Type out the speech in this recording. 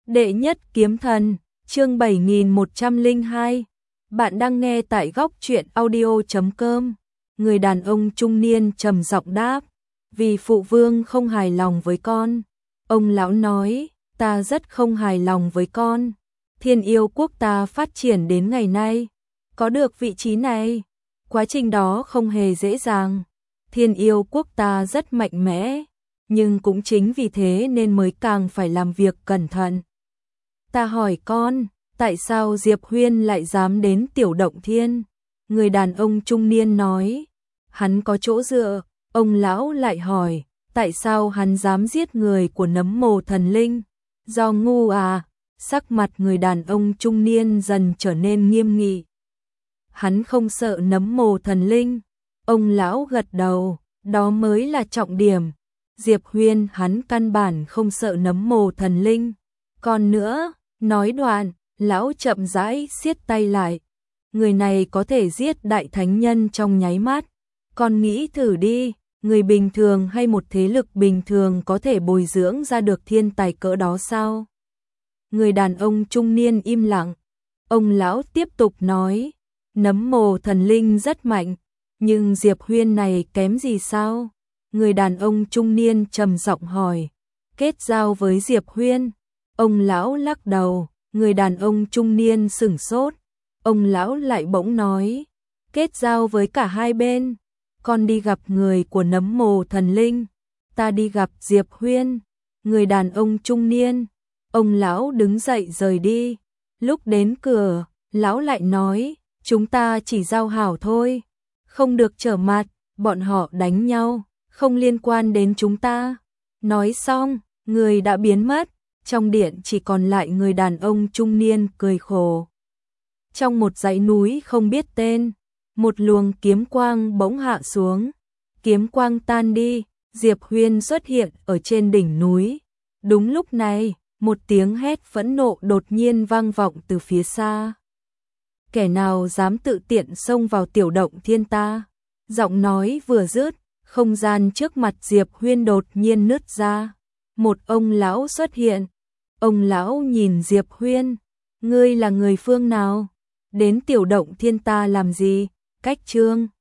Đệ nhất kiếm thần, chương 7102. Bạn đang nghe tại góc truyện audio.com. Người đàn ông trung niên trầm giọng đáp, vì phụ vương không hài lòng với con. Ông lão nói, ta rất không hài lòng với con. Thiên yêu quốc ta phát triển đến ngày nay, có được vị trí này, quá trình đó không hề dễ dàng. Thiên yêu quốc ta rất mạnh mẽ, nhưng cũng chính vì thế nên mới càng phải làm việc cẩn thận. Ta hỏi con, tại sao Diệp Huyên lại dám đến Tiểu Động Thiên? Người đàn ông trung niên nói, hắn có chỗ dựa. Ông lão lại hỏi, tại sao hắn dám giết người của Nấm Mồ Thần Linh? Do ngu à? Sắc mặt người đàn ông trung niên dần trở nên nghiêm nghị. Hắn không sợ Nấm Mồ Thần Linh. Ông lão gật đầu, đó mới là trọng điểm. Diệp Huyên hắn căn bản không sợ Nấm Mồ Thần Linh. Còn nữa, nói đoạn, lão chậm rãi siết tay lại. Người này có thể giết đại thánh nhân trong nháy mắt. Con nghĩ thử đi, người bình thường hay một thế lực bình thường có thể bồi dưỡng ra được thiên tài cỡ đó sao? Người đàn ông trung niên im lặng. Ông lão tiếp tục nói, Nấm Mồ Thần Linh rất mạnh, nhưng Diệp Huyên này kém gì sao? Người đàn ông trung niên trầm giọng hỏi, kết giao với Diệp Huyên? Ông lão lắc đầu. Người đàn ông trung niên sửng sốt. Ông lão lại bỗng nói, kết giao với cả hai bên. Con đi gặp người của Nấm Mồ Thần Linh, ta đi gặp Diệp Huyên. Người đàn ông trung niên. Ông lão đứng dậy rời đi. Lúc đến cửa, lão lại nói, chúng ta chỉ giao hảo thôi, không được trở mặt, bọn họ đánh nhau, không liên quan đến chúng ta. Nói xong, người đã biến mất. Trong điện chỉ còn lại người đàn ông trung niên cười khổ. Trong một dãy núi không biết tên, một luồng kiếm quang bỗng hạ xuống. Kiếm quang tan đi, Diệp Huyên xuất hiện ở trên đỉnh núi. Đúng lúc này, một tiếng hét phẫn nộ đột nhiên vang vọng từ phía xa. Kẻ nào dám tự tiện xông vào Tiểu Động Thiên ta? Giọng nói vừa dứt, không gian trước mặt Diệp Huyên đột nhiên nứt ra. Một ông lão xuất hiện. Ông lão nhìn Diệp Huyên, ngươi là người phương nào? Đến Tiểu Động Thiên ta làm gì? Cách chương